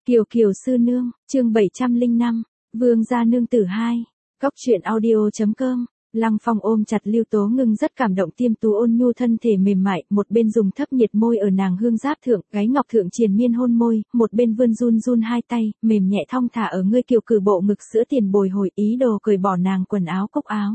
Kiều Kiều sư nương, chương 705, Vương gia nương tử 2. Cóc truyện audio.com. Lăng Phong ôm chặt Lưu Tố Ngưng rất cảm động, tiêm tú ôn nhu thân thể mềm mại, một bên dùng thấp nhiệt môi ở nàng hương giáp thượng, gáy ngọc thượng triền miên hôn môi, một bên vươn run run hai tay, mềm nhẹ thong thả ở ngươi kiều cử bộ ngực sữa tiền bồi hồi, ý đồ cởi bỏ nàng quần áo cúc áo.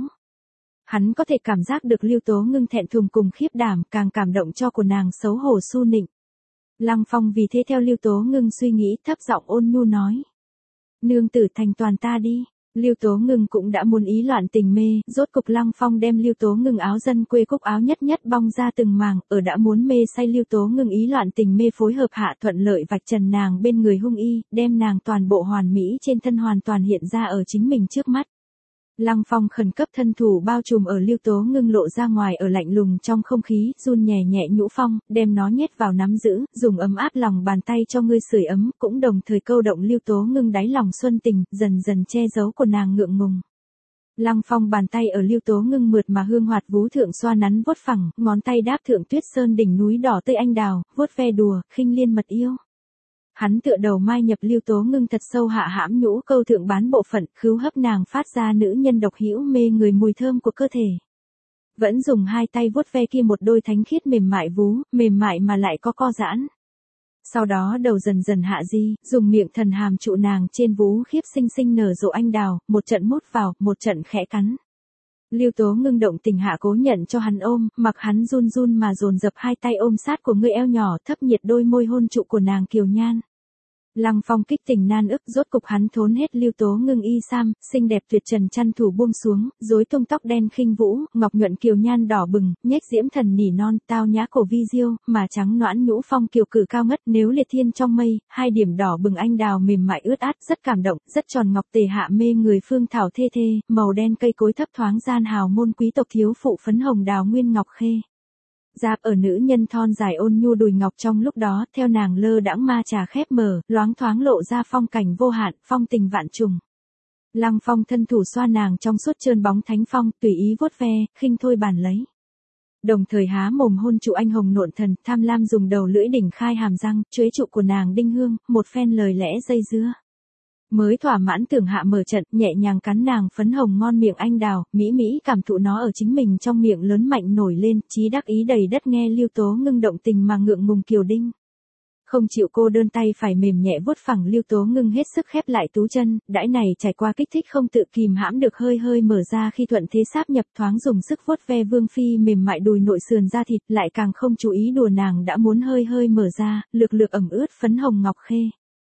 Hắn có thể cảm giác được Lưu Tố Ngưng thẹn thùng cùng khiếp đảm, càng cảm động cho của nàng xấu hổ su nịnh. Lăng Phong vì thế theo Lưu Tố Ngưng suy nghĩ, thấp giọng ôn nhu nói: "Nương tử thành toàn ta đi." Lưu Tố Ngưng cũng đã muốn ý loạn tình mê, rốt cục Lăng Phong đem Lưu Tố Ngưng áo dân quê cúc áo nhất nhất bong ra từng màng, ở đã muốn mê say Lưu Tố Ngưng ý loạn tình mê phối hợp hạ thuận lợi vạch trần nàng bên người hung y, đem nàng toàn bộ hoàn mỹ trên thân hoàn toàn hiện ra ở chính mình trước mắt. Lăng Phong khẩn cấp thân thủ bao trùm ở Lưu Tố Ngưng lộ ra ngoài ở lạnh lùng trong không khí, run nhẹ nhẹ nhũ phong, đem nó nhét vào nắm giữ, dùng ấm áp lòng bàn tay cho ngươi sưởi ấm, cũng đồng thời câu động Lưu Tố Ngưng đáy lòng xuân tình, dần dần che giấu của nàng ngượng ngùng. Lăng Phong bàn tay ở Lưu Tố Ngưng mượt mà hương hoạt vú thượng xoa nắn vuốt phẳng, ngón tay đáp thượng tuyết sơn đỉnh núi đỏ tươi anh đào, vuốt ve đùa, khinh liên mật yêu. Hắn tựa đầu mai nhập Lưu Tố Ngưng thật sâu hạ hãm nhũ câu thượng bán bộ phận, khứu hấp nàng phát ra nữ nhân độc hữu mê người mùi thơm của cơ thể. Vẫn dùng hai tay vuốt ve kia một đôi thánh khiết mềm mại vú, mềm mại mà lại có co giãn. Sau đó đầu dần dần hạ di, dùng miệng thần hàm trụ nàng trên vú khiếp xinh xinh nở rộ anh đào, một trận mút vào, một trận khẽ cắn. Lưu Tố Ngưng động tình hạ cố nhận cho hắn ôm, mặc hắn run run mà dồn dập hai tay ôm sát của người eo nhỏ, thấp nhiệt đôi môi hôn trụ của nàng kiều nhan. Lăng Phong kích tình nan ức, rốt cục hắn thốn hết Lưu Tố Ngưng y sam, xinh đẹp tuyệt trần chăn thủ buông xuống, rối tung tóc đen khinh vũ, ngọc nhuận kiều nhan đỏ bừng, nhếch diễm thần nỉ non, tao nhã cổ vi diêu, mà trắng noãn nhũ phong kiều cử cao ngất, nếu liệt thiên trong mây, hai điểm đỏ bừng anh đào mềm mại ướt át, rất cảm động, rất tròn ngọc tề hạ mê người phương thảo thê thê, màu đen cây cối thấp thoáng gian hào môn quý tộc thiếu phụ phấn hồng đào nguyên ngọc khê. Dạp ở nữ nhân thon dài ôn nhu đùi ngọc trong lúc đó, theo nàng lơ đãng ma trà khép mở, loáng thoáng lộ ra phong cảnh vô hạn, phong tình vạn trùng. Lăng Phong thân thủ xoa nàng trong suốt trơn bóng thánh phong, tùy ý vuốt ve, khinh thôi bàn lấy. Đồng thời há mồm hôn trụ anh hồng nộn thần, tham lam dùng đầu lưỡi đỉnh khai hàm răng, chuế trụ của nàng đinh hương, một phen lời lẽ dây dưa. Mới thỏa mãn tưởng hạ mở trận, nhẹ nhàng cắn nàng phấn hồng ngon miệng anh đào, mỹ mỹ cảm thụ nó ở chính mình trong miệng lớn mạnh nổi lên, chí đắc ý đầy đất nghe Lưu Tố Ngưng động tình mà ngượng ngùng kiều đinh. Không chịu cô đơn tay phải mềm nhẹ vuốt phẳng, Lưu Tố Ngưng hết sức khép lại tú chân, đãi này trải qua kích thích không tự kìm hãm được hơi hơi mở ra khi thuận thế sáp nhập, thoáng dùng sức vuốt ve vương phi mềm mại đùi nội sườn da thịt, lại càng không chú ý đùa nàng đã muốn hơi hơi mở ra, lược lược ẩm ướt phấn hồng ngọc khê.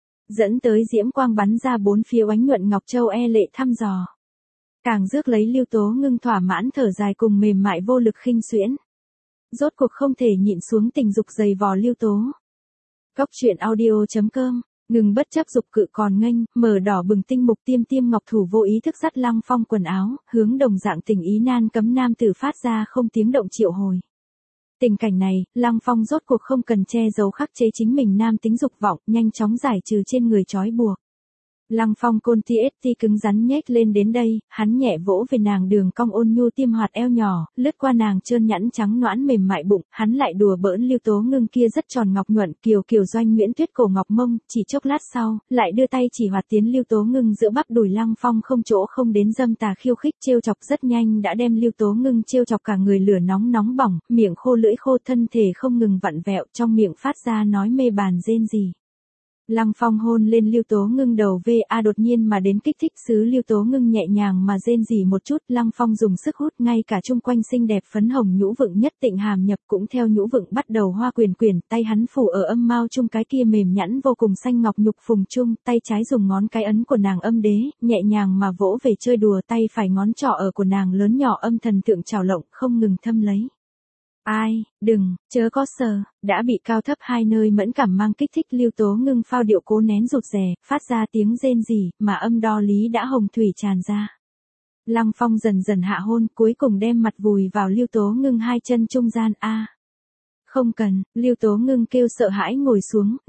Dẫn tới diễm quang bắn ra bốn phía oánh nhuận ngọc châu e lệ thăm dò. Càng rước lấy Lưu Tố Ngưng thỏa mãn thở dài cùng mềm mại vô lực khinh xuyễn. Rốt cuộc không thể nhịn xuống tình dục dày vò Lưu Tố. Cóc truyện audio.com, ngừng bất chấp dục cự còn nghênh, mở đỏ bừng tinh mục tiêm tiêm ngọc thủ vô ý thức dắt Lăng Phong quần áo, hướng đồng dạng tình ý nan cấm nam tử phát ra không tiếng động triệu hồi. Tình cảnh này, Lăng Phong rốt cuộc không cần che giấu khắc chế chính mình nam tính dục vọng, nhanh chóng giải trừ trên người trói buộc. Lăng Phong côn TST cứng rắn nhếch lên đến đây, hắn nhẹ vỗ về nàng đường cong ôn nhu tiêm hoạt eo nhỏ, lướt qua nàng trơn nhẵn trắng noãn mềm mại bụng, hắn lại đùa bỡn Lưu Tố Ngưng kia rất tròn ngọc nhuận kiều kiều doanh nguyễn tuyết cổ ngọc mông, chỉ chốc lát sau, lại đưa tay chỉ hoạt tiến Lưu Tố Ngưng giữa bắp đùi. Lăng Phong không chỗ không đến dâm tà khiêu khích trêu chọc rất nhanh đã đem Lưu Tố Ngưng trêu chọc cả người lửa nóng nóng bỏng, miệng khô lưỡi khô, thân thể không ngừng vặn vẹo, trong miệng phát ra nói mê bàn rên rỉ. Lăng Phong hôn lên Lưu Tố Ngưng đầu va đột nhiên mà đến kích thích xứ Lưu Tố Ngưng nhẹ nhàng mà rên rỉ một chút, Lăng Phong dùng sức hút, ngay cả chung quanh xinh đẹp phấn hồng nhũ vựng nhất tịnh hàm nhập cũng theo nhũ vựng bắt đầu hoa quyền quyền, tay hắn phủ ở âm mao chung cái kia mềm nhẵn vô cùng xanh ngọc nhục phùng chung, tay trái dùng ngón cái ấn của nàng âm đế, nhẹ nhàng mà vỗ về chơi đùa, tay phải ngón trỏ ở của nàng lớn nhỏ âm thần thượng trào lộng, không ngừng thâm lấy. Ai, đừng, chớ có sờ, đã bị cao thấp hai nơi mẫn cảm mang kích thích Lưu Tố Ngưng phao điệu cố nén rụt rè, phát ra tiếng rên rỉ, mà âm đo lý đã hồng thủy tràn ra. Lăng Phong dần dần hạ hôn, cuối cùng đem mặt vùi vào Lưu Tố Ngưng hai chân trung gian Không cần, Lưu Tố Ngưng kêu sợ hãi ngồi xuống,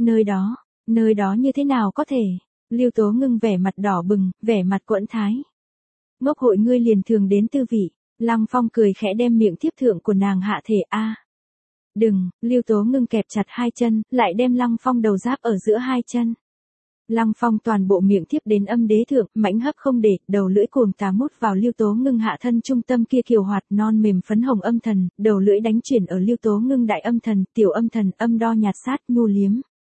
nơi đó như thế nào có thể. Lưu Tố Ngưng vẻ mặt đỏ bừng, vẻ mặt quẫn thái. Ngốc hội ngươi liền thường đến tư vị. Lăng Phong cười khẽ đem miệng tiếp thượng của nàng hạ thể Đừng, Lưu Tố Ngưng kẹp chặt hai chân, lại đem Lăng Phong đầu giáp ở giữa hai chân. Lăng Phong toàn bộ miệng tiếp đến âm đế thượng, mãnh hấp không để, đầu lưỡi cuồng tà mút vào Lưu Tố Ngưng hạ thân trung tâm kia kiều hoạt non mềm phấn hồng âm thần, đầu lưỡi đánh chuyển ở Lưu Tố Ngưng đại âm thần, tiểu âm thần, âm đo nhạt sát, nhu liếm.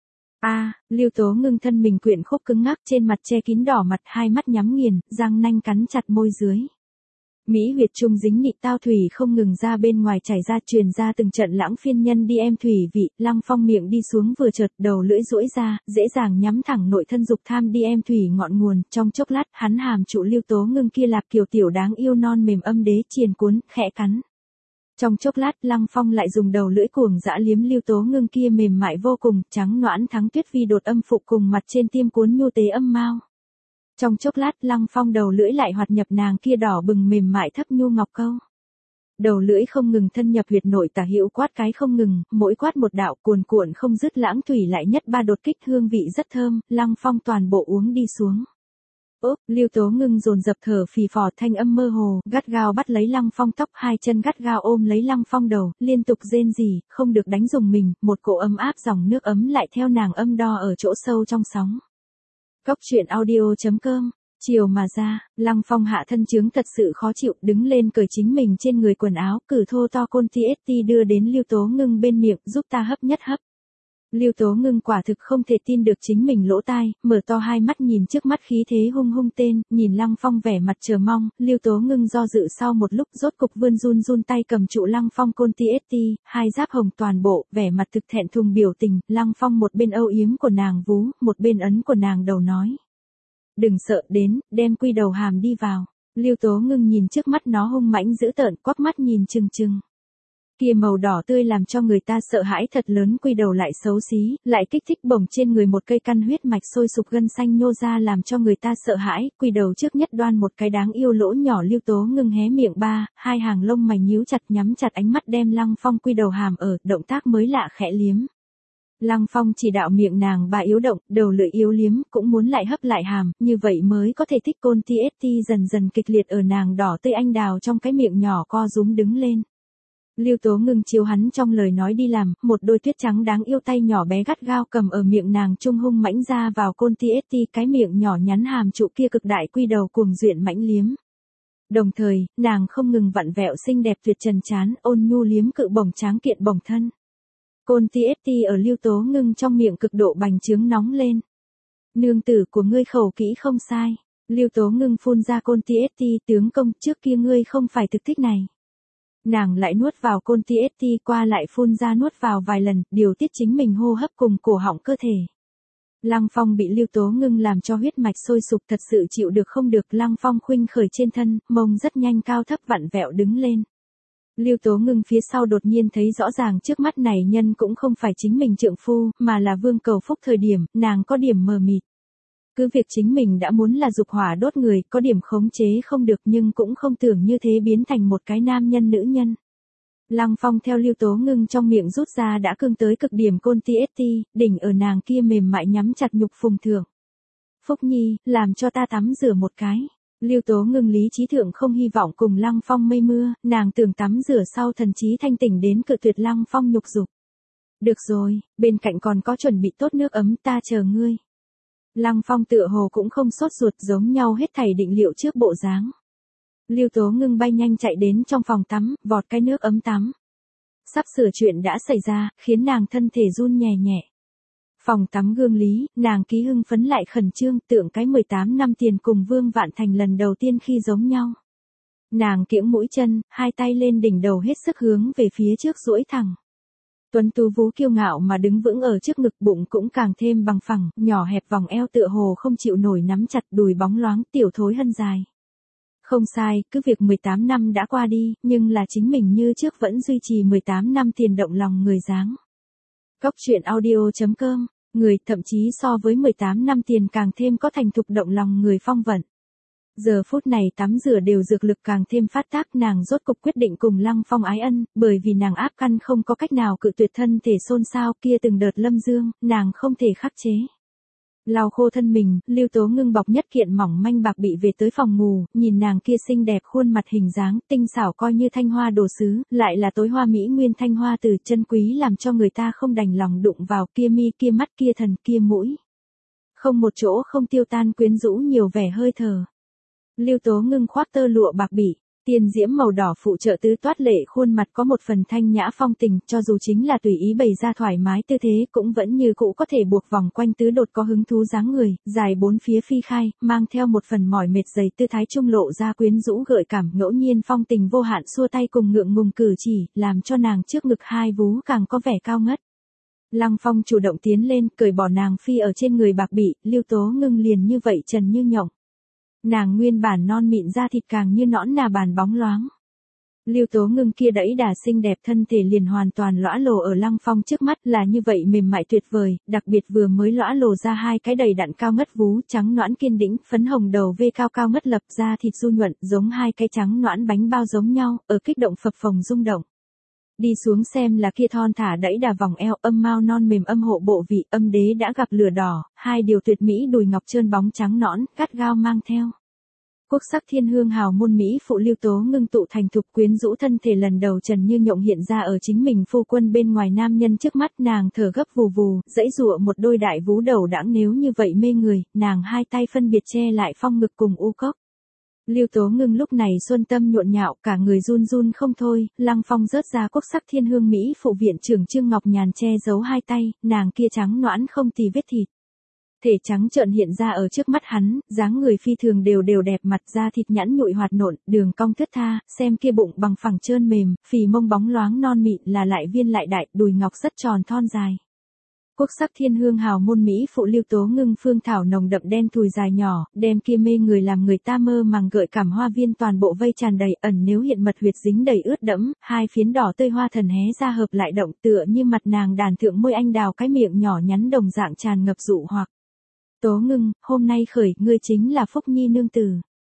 Lưu Tố Ngưng thân mình quyện khúc cứng ngắc trên mặt che kín đỏ mặt, hai mắt nhắm nghiền, răng nanh cắn chặt môi dưới. Mỹ huyệt trung dính nị tao thủy không ngừng ra bên ngoài chảy ra truyền ra từng trận lãng phiên nhân đi em thủy vị, Lăng Phong miệng đi xuống vừa chợt đầu lưỡi duỗi ra, dễ dàng nhắm thẳng nội thân dục tham đi em thủy ngọn nguồn, trong chốc lát hắn hàm trụ Lưu Tố Ngưng kia lạc kiều tiểu đáng yêu non mềm âm đế triền cuốn, khẽ cắn. Trong chốc lát Lăng Phong lại dùng đầu lưỡi cuồng dã liếm Lưu Tố Ngưng kia mềm mại vô cùng, trắng noãn thắng tuyết vi đột âm phụ cùng mặt trên tiêm cuốn nhu tế âm mao. Trong chốc lát Lăng Phong đầu lưỡi lại hoạt nhập nàng kia đỏ bừng mềm mại thấp nhu ngọc câu. Đầu lưỡi không ngừng thân nhập huyệt nội tả hữu quát cái không ngừng, mỗi quát một đạo cuồn cuộn không dứt lãng thủy lại nhất ba đột kích hương vị rất thơm, Lăng Phong toàn bộ uống đi xuống. Lưu Tố Ngưng dồn dập thở phì phò thanh âm mơ hồ, gắt gao bắt lấy Lăng Phong tóc, hai chân gắt gao ôm lấy Lăng Phong đầu, liên tục rên rỉ, không được đánh dùng mình, một cỗ ấm áp dòng nước ấm lại theo nàng âm đo ở chỗ sâu trong sóng. Cốc truyện audio.com. Chiều mà ra, Lăng Phong hạ thân chứng thật sự khó chịu, đứng lên cởi chính mình trên người quần áo, cử thô to côn TST đưa đến Lưu Tố Ngưng bên miệng, giúp ta hấp nhất hấp. Lưu Tố Ngưng quả thực không thể tin được chính mình lỗ tai, mở to hai mắt nhìn trước mắt khí thế hung hung tên, nhìn Lăng Phong vẻ mặt chờ mong, Lưu Tố Ngưng do dự sau một lúc rốt cục vươn run tay cầm trụ Lăng Phong côn TST, hai giáp hồng toàn bộ, vẻ mặt thực thẹn thùng biểu tình, Lăng Phong một bên âu yếm của nàng vú, một bên ấn của nàng đầu nói. Đừng sợ đến, đem quy đầu hàm đi vào. Lưu Tố Ngưng nhìn trước mắt nó hung mãnh dữ tợn, quắc mắt nhìn chừng chừng. Kia màu đỏ tươi làm cho người ta sợ hãi thật lớn, quy đầu lại xấu xí, lại kích thích bổng trên người một cây căn huyết mạch sôi sục gân xanh nhô ra làm cho người ta sợ hãi, quy đầu trước nhất đoan một cái đáng yêu lỗ nhỏ. Lưu Tố Ngưng hé miệng hai hàng lông mày nhíu chặt nhắm chặt ánh mắt đem Lăng Phong quy đầu hàm ở, động tác mới lạ khẽ liếm. Lăng Phong chỉ đạo miệng nàng yếu động, đầu lưỡi yếu liếm, cũng muốn lại hấp lại hàm, như vậy mới có thể thích côn TST dần dần kịch liệt ở nàng đỏ tươi anh đào trong cái miệng nhỏ co rúm đứng lên. Lưu Tố Ngưng chiếu hắn trong lời nói đi làm, một đôi tuyết trắng đáng yêu tay nhỏ bé gắt gao cầm ở miệng nàng trung hung mãnh ra vào côn TST, cái miệng nhỏ nhắn hàm trụ kia cực đại quy đầu cuồng duyện mãnh liếm. Đồng thời, nàng không ngừng vặn vẹo xinh đẹp tuyệt trần trán, ôn nhu liếm cự bổng tráng kiện bổng thân. Côn TST ở Lưu Tố Ngưng trong miệng cực độ bành trướng nóng lên. Nương tử của ngươi khẩu kỹ không sai. Lưu Tố Ngưng phun ra côn TST, tướng công, trước kia ngươi không phải thực thích này. Nàng lại nuốt vào côn TST, qua lại phun ra nuốt vào vài lần, điều tiết chính mình hô hấp cùng cổ họng cơ thể. Lăng Phong bị Lưu Tố Ngưng làm cho huyết mạch sôi sục thật sự chịu được không được, Lăng Phong khuynh khởi trên thân, mông rất nhanh cao thấp vặn vẹo đứng lên. Lưu Tố Ngưng phía sau đột nhiên thấy rõ ràng trước mắt này nhân cũng không phải chính mình trượng phu, mà là Vương Cầu Phúc. Thời điểm, nàng có điểm mờ mịt. Cứ việc chính mình đã muốn là dục hỏa đốt người, có điểm khống chế không được nhưng cũng không tưởng như thế biến thành một cái nam nhân nữ nhân. Lăng Phong theo Lưu Tố Ngưng trong miệng rút ra đã cương tới cực điểm côn TST, đỉnh ở nàng kia mềm mại nhắm chặt nhục phùng thượng. Phúc Nhi, làm cho ta tắm rửa một cái. Lưu Tố Ngưng lý trí thượng không hy vọng cùng Lăng Phong mây mưa, nàng tưởng tắm rửa sau thần trí thanh tỉnh đến cự tuyệt Lăng Phong nhục dục. Được rồi, bên cạnh còn có chuẩn bị tốt nước ấm, ta chờ ngươi. Lăng Phong tựa hồ cũng không sốt ruột, giống nhau hết thảy định liệu trước bộ dáng. Lưu Tố Ngưng bay nhanh chạy đến trong phòng tắm, vọt cái nước ấm tắm. Sắp sửa chuyện đã xảy ra, khiến nàng thân thể run nhẹ nhẹ. Phòng tắm gương lý, nàng ký hưng phấn lại khẩn trương, tưởng cái 18 năm tiền cùng Vương Vạn Thành lần đầu tiên khi giống nhau. Nàng kiễng mũi chân, hai tay lên đỉnh đầu hết sức hướng về phía trước duỗi thẳng. Tuấn tú vú kiêu ngạo mà đứng vững ở trước ngực, bụng cũng càng thêm bằng phẳng, nhỏ hẹp vòng eo tựa hồ không chịu nổi nắm chặt, đùi bóng loáng tiểu thối hân dài. Không sai, cứ việc 18 năm đã qua đi, nhưng là chính mình như trước vẫn duy trì 18 năm tiền động lòng người dáng. Cốc truyện audio.com, người thậm chí so với 18 năm tiền càng thêm có thành thục động lòng người phong vận. Giờ phút này tắm rửa đều dược lực càng thêm phát tác, nàng rốt cục quyết định cùng Lăng Phong ái ân, bởi vì nàng áp căn không có cách nào cự tuyệt thân thể xôn xao kia từng đợt lâm dương, nàng không thể khắc chế. Lau khô thân mình, Lưu Tố Ngưng bọc nhất kiện mỏng manh bạc bị về tới phòng ngủ, nhìn nàng kia xinh đẹp khuôn mặt hình dáng, tinh xảo coi như thanh hoa đồ sứ, lại là tối hoa mỹ nguyên thanh hoa từ chân quý làm cho người ta không đành lòng đụng vào, kia mi kia mắt kia thần kia mũi. không một chỗ không tiêu tan quyến rũ nhiều vẻ hơi thở. Lưu Tố Ngưng khoác tơ lụa bạc bỉ, tiên diễm màu đỏ phụ trợ tứ toát lệ khuôn mặt có một phần thanh nhã phong tình, cho dù chính là tùy ý bày ra thoải mái tư thế cũng vẫn như cũ có thể buộc vòng quanh tứ đột có hứng thú dáng người, dài bốn phía phi khai, mang theo một phần mỏi mệt dày tư thái trung lộ ra quyến rũ gợi cảm, ngẫu nhiên phong tình vô hạn xua tay cùng ngượng ngùng cử chỉ, làm cho nàng trước ngực hai vú càng có vẻ cao ngất. Lăng Phong chủ động tiến lên, cởi bỏ nàng phi ở trên người bạc bỉ, Lưu Tố Ngưng liền như vậy trần như nhộng. Nàng nguyên bản non mịn da thịt càng như nõn nà bàn bóng loáng. Lưu Tố Ngưng kia đẫy đà xinh đẹp thân thể liền hoàn toàn lõa lồ ở Lăng Phong trước mắt, là như vậy mềm mại tuyệt vời, đặc biệt vừa mới lõa lồ ra hai cái đầy đặn cao ngất vú trắng nõn kiên đĩnh, phấn hồng đầu vê cao cao ngất lập, da thịt du nhuận giống hai cái trắng nõn bánh bao giống nhau, ở kích động phập phồng rung động. Đi xuống xem là kia thon thả đẫy đà vòng eo, âm mao non mềm âm hộ bộ vị, âm đế đã gặp lửa đỏ, hai điều tuyệt mỹ đùi ngọc trơn bóng trắng nõn, cắt gao mang theo. Quốc sắc thiên hương hào môn mỹ phụ Lưu Tố Ngưng tụ thành thục quyến rũ thân thể lần đầu trần như nhộng hiện ra ở chính mình phu quân bên ngoài nam nhân trước mắt, nàng thở gấp vù vù, dãy dụa một đôi đại vú đầu đãng, nếu như vậy mê người, nàng hai tay phân biệt che lại phong ngực cùng u cốc. Lưu Tố Ngưng lúc này xuân tâm nhộn nhạo, cả người run run không thôi, Lăng Phong rớt ra quốc sắc thiên hương mỹ phụ viện trưởng Trương Ngọc Nhàn che giấu hai tay, nàng kia trắng nõn không tì vết thịt. Thể trắng trợn hiện ra ở trước mắt hắn, dáng người phi thường đều đều đẹp, mặt da thịt nhẵn nhụi hoạt nộn, đường cong thướt tha, xem kia bụng bằng phẳng trơn mềm, phì mông bóng loáng non mịn, là lại viên lại đại, đùi ngọc rất tròn thon dài. Quốc sắc thiên hương hào môn mỹ phụ Lưu Tố Ngưng phương thảo nồng đậm đen thùi dài nhỏ, đem kia mê người làm người ta mơ màng gợi cảm hoa viên toàn bộ vây tràn đầy, ẩn nếu hiện mật huyệt dính đầy ướt đẫm, hai phiến đỏ tươi hoa thần hé ra hợp lại động, tựa như mặt nàng đàn thượng môi anh đào, cái miệng nhỏ nhắn đồng dạng tràn ngập dụ hoặc. Tố Ngưng, hôm nay khởi, ngươi chính là Phúc Nhi nương tử.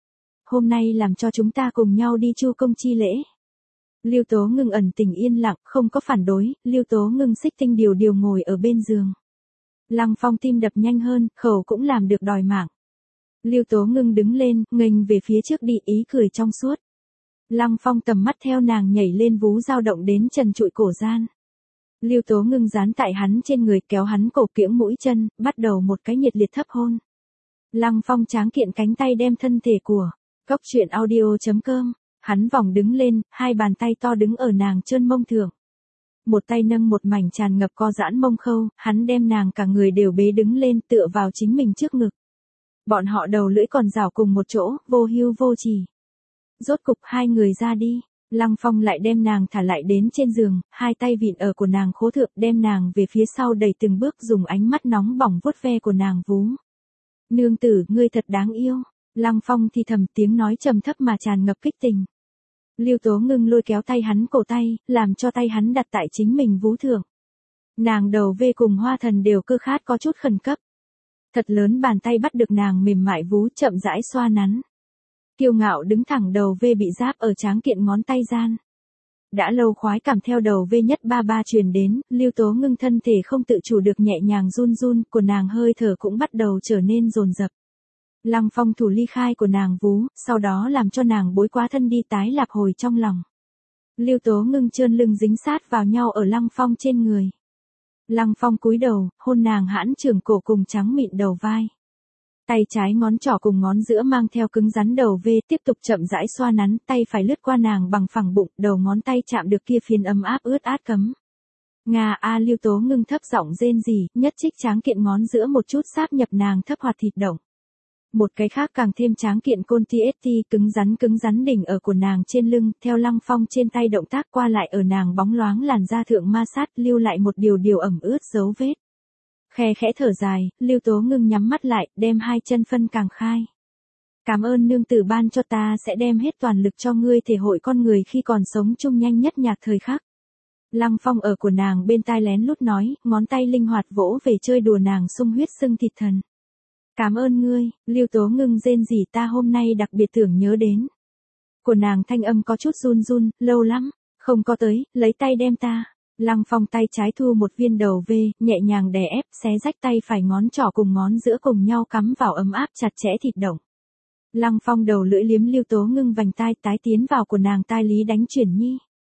Hôm nay làm cho chúng ta cùng nhau đi chu công chi lễ. Lưu Tố Ngưng ẩn tình yên lặng, không có phản đối, Lưu Tố Ngưng xích tinh điều điều ngồi ở bên giường. Lăng Phong tim đập nhanh hơn, khẩu cũng làm được đòi mạng. Lưu Tố Ngưng đứng lên, nghênh về phía trước đi, ý cười trong suốt. Lăng Phong tầm mắt theo nàng nhảy lên vú dao động đến trần trụi cổ gian. Lưu Tố Ngưng dán tại hắn trên người, kéo hắn cổ kiễng mũi chân, bắt đầu một cái nhiệt liệt thấp hôn. Lăng Phong tráng kiện cánh tay đem thân thể của Cốc Truyện Audio.com, hắn vòng đứng lên, hai bàn tay to đứng ở nàng trơn mông thượng. Một tay nâng một mảnh tràn ngập co giãn mông khâu, hắn đem nàng cả người đều bế đứng lên, tựa vào chính mình trước ngực. Bọn họ đầu lưỡi còn rảo cùng một chỗ, vô hưu vô trì. Rốt cục hai người ra đi. Lăng Phong lại đem nàng thả lại đến trên giường, hai tay vịn ở của nàng khố thượng, đem nàng về phía sau đẩy từng bước, dùng ánh mắt nóng bỏng vuốt ve của nàng vú. Nương tử, ngươi thật đáng yêu. Lăng Phong thì thầm, tiếng nói trầm thấp mà tràn ngập kích tình. Lưu Tố Ngưng lôi kéo tay hắn cổ tay, làm cho tay hắn đặt tại chính mình vú thượng. Nàng đầu vê cùng hoa thần đều cơ khát có chút khẩn cấp. Thật lớn bàn tay bắt được nàng mềm mại vú, chậm rãi xoa nắn. Kiêu ngạo đứng thẳng, đầu vê bị giáp ở tráng kiện ngón tay gian. Đã lâu khoái cảm theo đầu vê nhất ba ba truyền đến, Lưu Tố Ngưng thân thể không tự chủ được nhẹ nhàng run run, của nàng hơi thở cũng bắt đầu trở nên dồn dập. Lăng Phong thủ ly khai của nàng vú, sau đó làm cho nàng bối quá thân đi, tái lạp hồi trong lòng. Lưu Tố Ngưng trơn lưng dính sát vào nhau ở Lăng Phong trên người. Lăng Phong cúi đầu, hôn nàng hãn trường cổ cùng trắng mịn đầu vai. Tay trái ngón trỏ cùng ngón giữa mang theo cứng rắn đầu vê, tiếp tục chậm rãi xoa nắn, tay phải lướt qua nàng bằng phẳng bụng, đầu ngón tay chạm được kia phiến ấm áp ướt át cấm. Nga a, Lưu Tố Ngưng thấp giọng rên rỉ, nhất trích tráng kiện ngón giữa một chút sáp nhập nàng thấp hoạt thịt động. Một cái khác càng thêm tráng kiện côn TST cứng rắn đỉnh ở của nàng trên lưng, theo Lăng Phong trên tay động tác qua lại ở nàng bóng loáng làn da thượng ma sát, lưu lại một điều ẩm ướt dấu vết. Khe khẽ thở dài, Lưu Tố Ngưng nhắm mắt lại, đem hai chân phân càng khai. Cảm ơn nương tử ban cho, ta sẽ đem hết toàn lực cho ngươi thể hội con người khi còn sống chung nhanh nhất nhạc thời khắc. Lăng Phong ở của nàng bên tai lén lút nói, ngón tay linh hoạt vỗ về chơi đùa nàng sung huyết sưng thịt thần. Cảm ơn ngươi, Lưu Tố Ngưng rên rỉ, ta hôm nay đặc biệt tưởng nhớ đến. Của nàng thanh âm có chút run run, lâu lắm, không có tới, lấy tay đem ta. Lăng Phong tay trái thu một viên đầu vê, nhẹ nhàng đè ép, xé rách tay phải ngón trỏ cùng ngón giữa cùng nhau cắm vào ấm áp chặt chẽ thịt động. Lăng Phong đầu lưỡi liếm Lưu Tố Ngưng vành tai, tái tiến vào của nàng tai lý đánh chuyển nhi.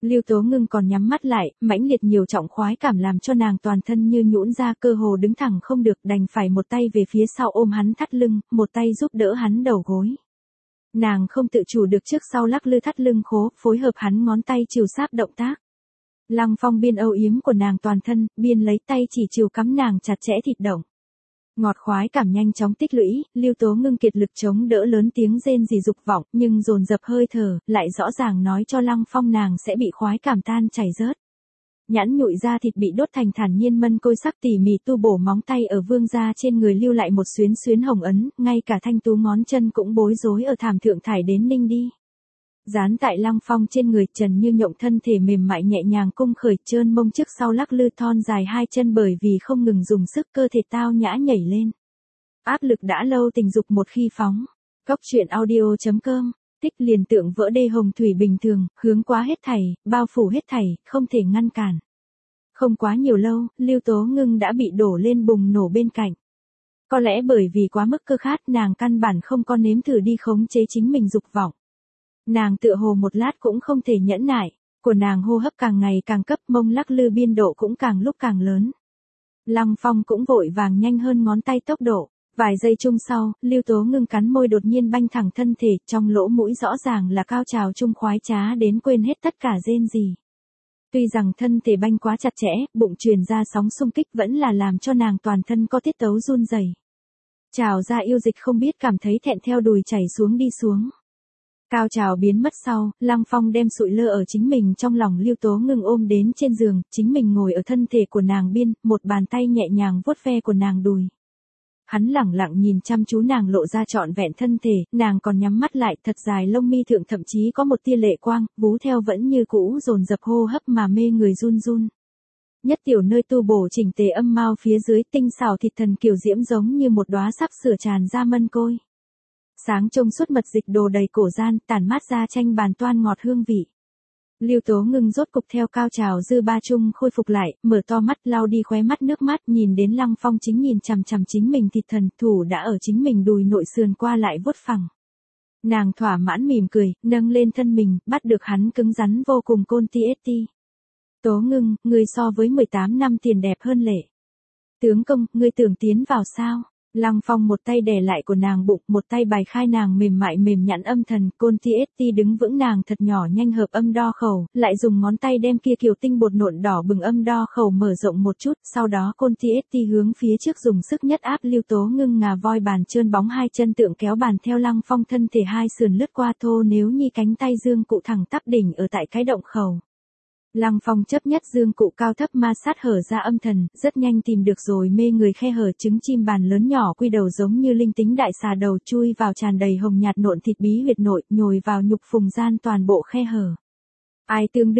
Lưu Tố Ngưng còn nhắm mắt lại, mãnh liệt nhiều trọng khoái cảm làm cho nàng toàn thân như nhũn ra, cơ hồ đứng thẳng không được, đành phải một tay về phía sau ôm hắn thắt lưng, một tay giúp đỡ hắn đầu gối. Nàng không tự chủ được trước sau lắc lư thắt lưng khố, phối hợp hắn ngón tay chiều sáp động tác. Lăng Phong biên âu yếm của nàng toàn thân, biên lấy tay chỉ chiều cắm nàng chặt chẽ thịt động. Ngọt khoái cảm nhanh chóng tích lũy, Lưu Tố Ngưng kiệt lực chống đỡ lớn tiếng rên rỉ dục vọng, nhưng dồn dập hơi thở, lại rõ ràng nói cho Lăng Phong nàng sẽ bị khoái cảm tan chảy rớt. Nhẵn nhụi da thịt bị đốt thành thản nhiên mân côi sắc tỉ mỉ tu bổ, móng tay ở vương da trên người lưu lại một xuyến xuyến hồng ấn, ngay cả thanh tú ngón chân cũng bối rối ở thảm thượng thải đến ninh đi. Dán tại Lăng Phong trên người, Trần Như Nhộng thân thể mềm mại nhẹ nhàng cung khởi, trơn mông trước sau lắc lư thon dài hai chân, bởi vì không ngừng dùng sức cơ thể tao nhã nhảy lên. Áp lực đã lâu tình dục một khi phóng. Cóc truyện audio.com, tích liền tượng vỡ đê hồng thủy bình thường, hướng quá hết thảy, bao phủ hết thảy, không thể ngăn cản. Không quá nhiều lâu, Lưu Tố Ngưng đã bị đổ lên bùng nổ bên cạnh. Có lẽ bởi vì quá mức cơ khát, nàng căn bản không có nếm thử đi khống chế chính mình dục vọng. Nàng tựa hồ một lát cũng không thể nhẫn nại, của nàng hô hấp càng ngày càng cấp, mông lắc lư biên độ cũng càng lúc càng lớn. Lăng Phong cũng vội vàng nhanh hơn ngón tay tốc độ, vài giây chung sau, Lưu Tố Ngưng cắn môi đột nhiên banh thẳng thân thể, trong lỗ mũi rõ ràng là cao trào chung khoái trá đến quên hết tất cả rên rỉ. Tuy rằng thân thể banh quá chặt chẽ, bụng truyền ra sóng xung kích vẫn là làm cho nàng toàn thân có tiết tấu run rẩy. Trào ra yêu dịch không biết cảm thấy thẹn theo đùi chảy xuống đi xuống. Cao trào biến mất sau, Lăng Phong đem sụi lơ ở chính mình trong lòng Lưu Tố Ngưng ôm đến trên giường, chính mình ngồi ở thân thể của nàng biên, một bàn tay nhẹ nhàng vuốt ve của nàng đùi. Hắn lẳng lặng nhìn chăm chú nàng lộ ra trọn vẹn thân thể, nàng còn nhắm mắt lại, thật dài lông mi thượng thậm chí có một tia lệ quang, vú theo vẫn như cũ dồn dập hô hấp mà mê người run run. Nhất tiểu nơi tu bổ chỉnh tề âm mao phía dưới, tinh xảo thịt thần kiều diễm giống như một đóa sắp sửa tràn ra mân côi. Sáng trông suốt mật dịch đồ đầy cổ gian, tản mát ra tranh bàn toan ngọt hương vị. Lưu Tố Ngưng rốt cục theo cao trào dư ba chung khôi phục lại, mở to mắt lau đi khóe mắt nước mắt, nhìn đến Lăng Phong chính nhìn chằm chằm chính mình thịt thần, thủ đã ở chính mình đùi nội sườn qua lại vuốt phẳng. Nàng thỏa mãn mỉm cười, nâng lên thân mình, bắt được hắn cứng rắn vô cùng côn ti ết ti. Tố Ngưng, ngươi so với 18 năm tiền đẹp hơn lệ. Tướng công, ngươi tưởng tiến vào sao? Lăng Phong một tay đè lại của nàng bụng, một tay bài khai nàng mềm mại mềm nhẵn âm thần, côn ti ết ti đứng vững nàng thật nhỏ nhanh hợp âm đo khẩu, lại dùng ngón tay đem kia kiều tinh bột nộn đỏ bừng âm đo khẩu mở rộng một chút, sau đó côn ti ết ti hướng phía trước dùng sức nhất áp Lưu Tố Ngưng ngà voi bàn trơn bóng hai chân tượng kéo bàn theo Lăng Phong thân thể hai sườn lướt qua thô nếu như cánh tay dương cụ thẳng tắp đỉnh ở tại cái động khẩu. Lăng Phong chấp nhất dương cụ cao thấp ma sát hở ra âm thần, rất nhanh tìm được rồi mê người khe hở, trứng chim bàn lớn nhỏ quy đầu giống như linh tính đại xà đầu chui vào tràn đầy hồng nhạt nộn thịt bí huyệt nội, nhồi vào nhục phùng gian toàn bộ khe hở. Ai tương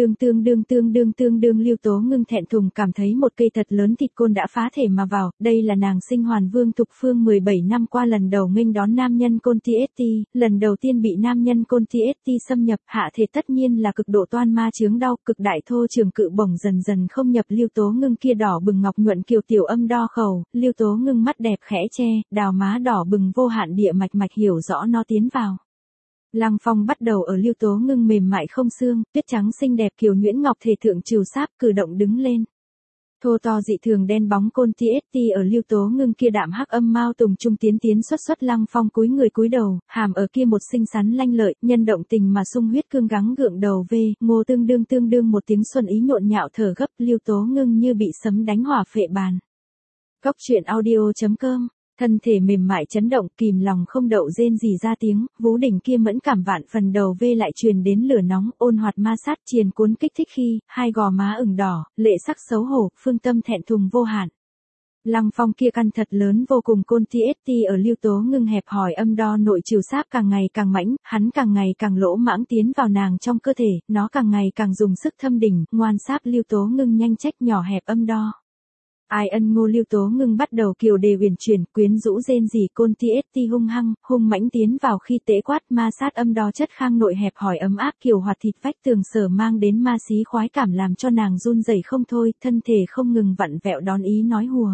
đương Lưu Tố Ngưng thẹn thùng cảm thấy một cây thật lớn thịt côn đã phá thể mà vào, đây là nàng sinh hoàn vương thục phương 17 năm qua lần đầu nghênh đón nam nhân côn ti ết ti, lần đầu tiên bị nam nhân côn ti ết ti xâm nhập, hạ thể tất nhiên là cực độ toan ma chướng đau, cực đại thô trường cự bổng dần dần không nhập Lưu Tố Ngưng kia đỏ bừng ngọc nhuận kiều tiểu âm đo khẩu, Lưu Tố Ngưng mắt đẹp khẽ che, đào má đỏ bừng vô hạn địa mạch mạch hiểu rõ nó tiến vào. Lăng Phong bắt đầu ở Lưu Tố Ngưng mềm mại không xương, tuyết trắng xinh đẹp kiều nhuyễn ngọc thể thượng trừ sáp, cử động đứng lên. Thô to dị thường đen bóng côn ti ết ti ở Lưu Tố Ngưng kia đạm hắc âm mao tùng trung tiến xuất Lăng Phong cúi người cúi đầu, hàm ở kia một xinh xắn lanh lợi, nhân động tình mà sung huyết cương gắng gượng đầu về, ngô tương đương một tiếng xuân ý nhộn nhạo thở gấp, Lưu Tố Ngưng như bị sấm đánh hỏa phệ bàn. Cóc truyện audio.com, thân thể mềm mại chấn động, kìm lòng không đậu rên rỉ ra tiếng, vú đỉnh kia mẫn cảm vạn phần đầu vê lại truyền đến lửa nóng, ôn hoạt ma sát triền cuốn kích thích khi, hai gò má ửng đỏ, lệ sắc xấu hổ, phương tâm thẹn thùng vô hạn. Lăng Phong kia căn thật lớn vô cùng côn ti ết ti ở Lưu Tố Ngưng hẹp hỏi âm đo nội chiều sáp càng ngày càng mãnh, hắn càng ngày càng lỗ mãng tiến vào nàng trong cơ thể, nó càng ngày càng dùng sức thâm đỉnh, ngoan sáp Lưu Tố Ngưng nhanh trách nhỏ hẹp âm đo. Ai ân ngô Lưu Tố Ngưng bắt đầu kiều đề huyền chuyển, quyến rũ rên rỉ côn ti ết ti hung hăng, hung mãnh tiến vào khi tễ quát ma sát âm đo chất khang nội hẹp hỏi ấm áp kiều hoạt thịt vách tường sở mang đến ma xí khoái cảm làm cho nàng run rẩy không thôi, thân thể không ngừng vặn vẹo đón ý nói hùa.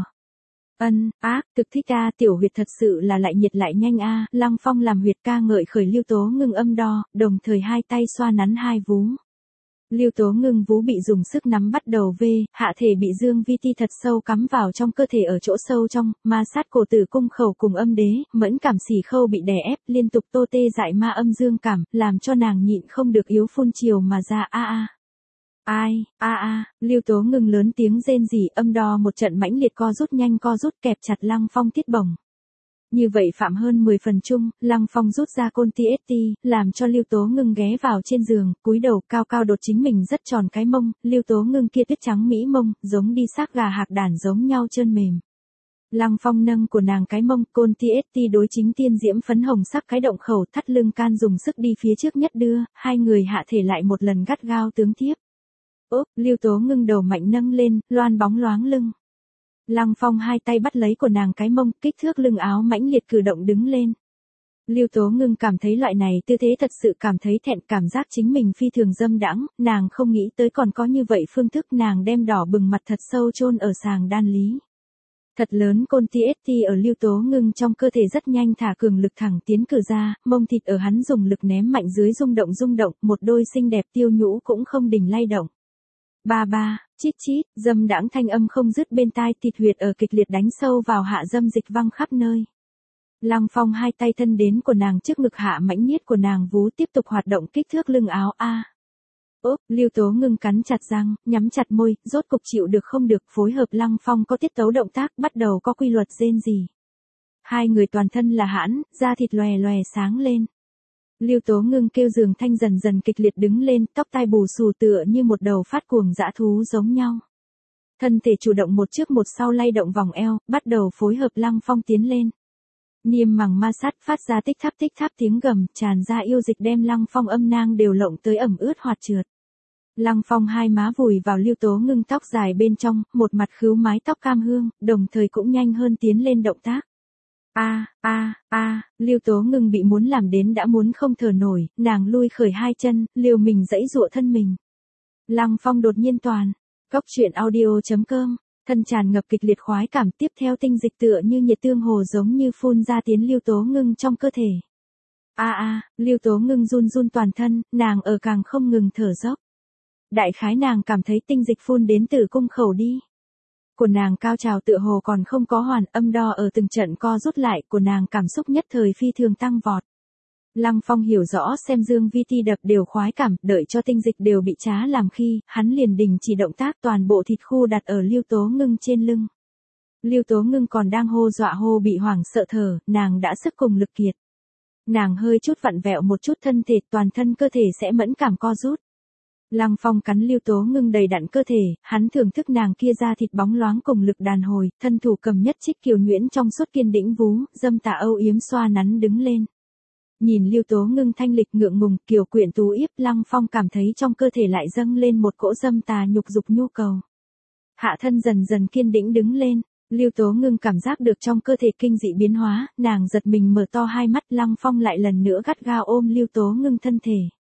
Thực thích a, tiểu huyệt thật sự là lại nhiệt lại nhanh a, Lăng Phong làm huyệt ca ngợi khởi Lưu Tố Ngưng âm đo, đồng thời hai tay xoa nắn hai vú. Lưu Tố Ngưng vú bị dùng sức nắm bắt đầu về, hạ thể bị Dương Vi Ti thật sâu cắm vào trong cơ thể ở chỗ sâu trong, ma sát cổ tử cung khẩu cùng âm đế, mẫn cảm xỉ khâu bị đè ép, liên tục tô tê dại ma âm dương cảm, làm cho nàng nhịn không được yếu phun chiều mà ra a a. Ai, a a, Lưu Tố Ngưng lớn tiếng rên rỉ, âm đo một trận mãnh liệt co rút nhanh co rút kẹp chặt Lăng Phong tiết bổng. Như vậy phạm hơn 10 phần chung, Lăng Phong rút ra côn TST, làm cho Lưu Tố Ngưng ghé vào trên giường, cúi đầu cao cao đột chính mình rất tròn cái mông, Lưu Tố Ngưng kia tuyết trắng mỹ mông, giống đi xác gà hạc đản giống nhau trơn mềm. Lăng Phong nâng của nàng cái mông, côn TST đối chính tiên diễm phấn hồng sắc cái động khẩu, thắt lưng can dùng sức đi phía trước nhất đưa, hai người hạ thể lại một lần gắt gao tướng tiếp. Ốp, Lưu Tố Ngưng đầu mạnh nâng lên, loan bóng loáng lưng. Lăng Phong hai tay bắt lấy của nàng cái mông, kích thước lưng áo mãnh liệt cử động đứng lên. Lưu Tố Ngưng cảm thấy loại này tư thế thật sự cảm thấy thẹn, cảm giác chính mình phi thường dâm đãng, nàng không nghĩ tới còn có như vậy phương thức, nàng đem đỏ bừng mặt thật sâu chôn ở sàng đan lý. Thật lớn côn TST ở Lưu Tố Ngưng trong cơ thể rất nhanh thả cường lực thẳng tiến cử ra, mông thịt ở hắn dùng lực ném mạnh dưới rung động, một đôi xinh đẹp tiêu nhũ cũng không đình lay động. Ba ba, chít chít, dâm đãng thanh âm không dứt bên tai, thịt huyệt ở kịch liệt đánh sâu vào hạ dâm dịch văng khắp nơi. Lăng Phong hai tay thân đến của nàng trước ngực hạ mãnh miết của nàng vú tiếp tục hoạt động kích thước lưng áo a. Ốp, Lưu Tố Ngưng cắn chặt răng, nhắm chặt môi, rốt cục chịu được không được, phối hợp Lăng Phong có tiết tấu động tác, bắt đầu có quy luật rên rỉ. Hai người toàn thân là hãn, da thịt lòe lòe sáng lên. Lưu Tố Ngưng kêu giường thanh dần dần kịch liệt đứng lên, tóc tai bù xù tựa như một đầu phát cuồng dã thú giống nhau. Thân thể chủ động một trước một sau lay động vòng eo, bắt đầu phối hợp Lăng Phong tiến lên. Niêm màng ma sát phát ra tích tháp tiếng gầm, tràn ra yêu dịch đem Lăng Phong âm nang đều lộng tới ẩm ướt hoạt trượt. Lăng Phong hai má vùi vào Lưu Tố Ngưng tóc dài bên trong, một mặt khứu mái tóc cam hương, đồng thời cũng nhanh hơn tiến lên động tác. Lưu Tố Ngưng bị muốn làm đến đã muốn không thở nổi, nàng lui khởi hai chân, liều mình giãy giụa thân mình. Lăng Phong đột nhiên toàn, Cốc truyện audio.com, thân tràn ngập kịch liệt khoái cảm, tiếp theo tinh dịch tựa như nhiệt tương hồ giống như phun ra tiến Lưu Tố Ngưng trong cơ thể. Lưu Tố Ngưng run run toàn thân, nàng ở càng không ngừng thở dốc. Đại khái nàng cảm thấy tinh dịch phun đến tử cung khẩu đi. Của nàng cao trào tựa hồ còn không có hoàn, âm đo ở từng trận co rút lại, của nàng cảm xúc nhất thời phi thường tăng vọt. Lăng Phong hiểu rõ xem Dương Vi Ti đập đều khoái cảm, đợi cho tinh dịch đều bị trá làm khi, hắn liền đình chỉ động tác, toàn bộ thịt khu đặt ở Lưu Tố Ngưng trên lưng. Lưu Tố Ngưng còn đang hô dọa hô bị hoảng sợ thở, nàng đã sức cùng lực kiệt. Nàng hơi chút vặn vẹo một chút thân thể, toàn thân cơ thể sẽ mẫn cảm co rút. Lăng Phong cắn Lưu Tố Ngưng đầy đặn cơ thể, hắn thưởng thức nàng kia da thịt bóng loáng cùng lực đàn hồi, thân thủ cầm nhất trích kiều nhuyễn trong suốt kiên đĩnh vú, dâm tà âu yếm xoa nắn đứng lên. Nhìn Lưu Tố Ngưng thanh lịch ngượng ngùng, kiều quyện tú yếp, Lăng Phong cảm thấy trong cơ thể lại dâng lên một cỗ dâm tà nhục dục nhu cầu. Hạ thân dần dần kiên đĩnh đứng lên, Lưu Tố Ngưng cảm giác được trong cơ thể kinh dị biến hóa, nàng giật mình mở to hai mắt, Lăng Phong lại lần nữa gắt gao ôm Lưu Tố Ngưng thân thể.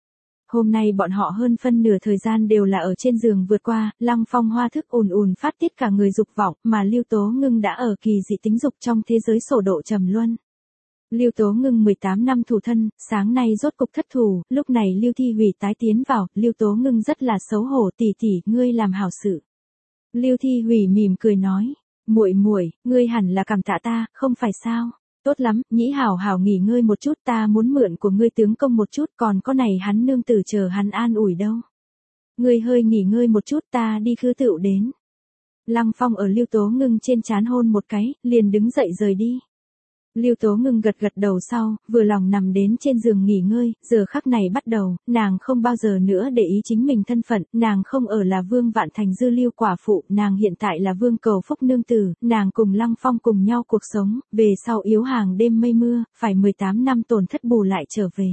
Hôm nay bọn họ hơn phân nửa thời gian đều là ở trên giường vượt qua, Lăng Phong hoa thức ùn phát tiết cả người dục vọng, mà Lưu Tố Ngưng đã ở kỳ dị tính dục trong thế giới sổ độ trầm luân. Lưu Tố Ngưng 18 năm thủ thân, sáng nay rốt cục thất thủ, lúc này Lưu Thi Hủy tái tiến vào, Lưu Tố Ngưng rất là xấu hổ, tỷ tỷ, ngươi làm hảo sự. Lưu Thi Hủy mỉm cười nói, muội muội, ngươi hẳn là cảm tạ ta, không phải sao? Tốt lắm, nhĩ hảo hảo nghỉ ngơi một chút, ta muốn mượn của ngươi tướng công một chút, còn có này hắn nương tử chờ hắn an ủi đâu. Ngươi hơi nghỉ ngơi một chút, ta đi khứ tựu đến. Lăng Phong ở Lưu Tố Ngưng trên trán hôn một cái, liền đứng dậy rời đi. Lưu Tố Ngưng gật gật đầu sau, vừa lòng nằm đến trên giường nghỉ ngơi, giờ khắc này bắt đầu, nàng không bao giờ nữa để ý chính mình thân phận, nàng không ở là Vương Vạn Thành dư lưu quả phụ, nàng hiện tại là Vương Cầu Phúc nương tử, nàng cùng Lăng Phong cùng nhau cuộc sống, về sau yếu hàng đêm mây mưa, phải 18 năm tổn thất bù lại trở về.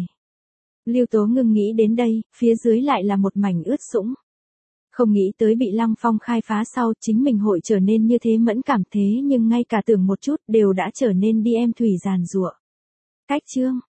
Lưu Tố Ngưng nghĩ đến đây, phía dưới lại là một mảnh ướt sũng. Không nghĩ tới bị Lăng Phong khai phá sau, chính mình hội trở nên như thế mẫn cảm thế nhưng ngay cả tưởng một chút đều đã trở nên đi em thủy giàn giụa. Cách chương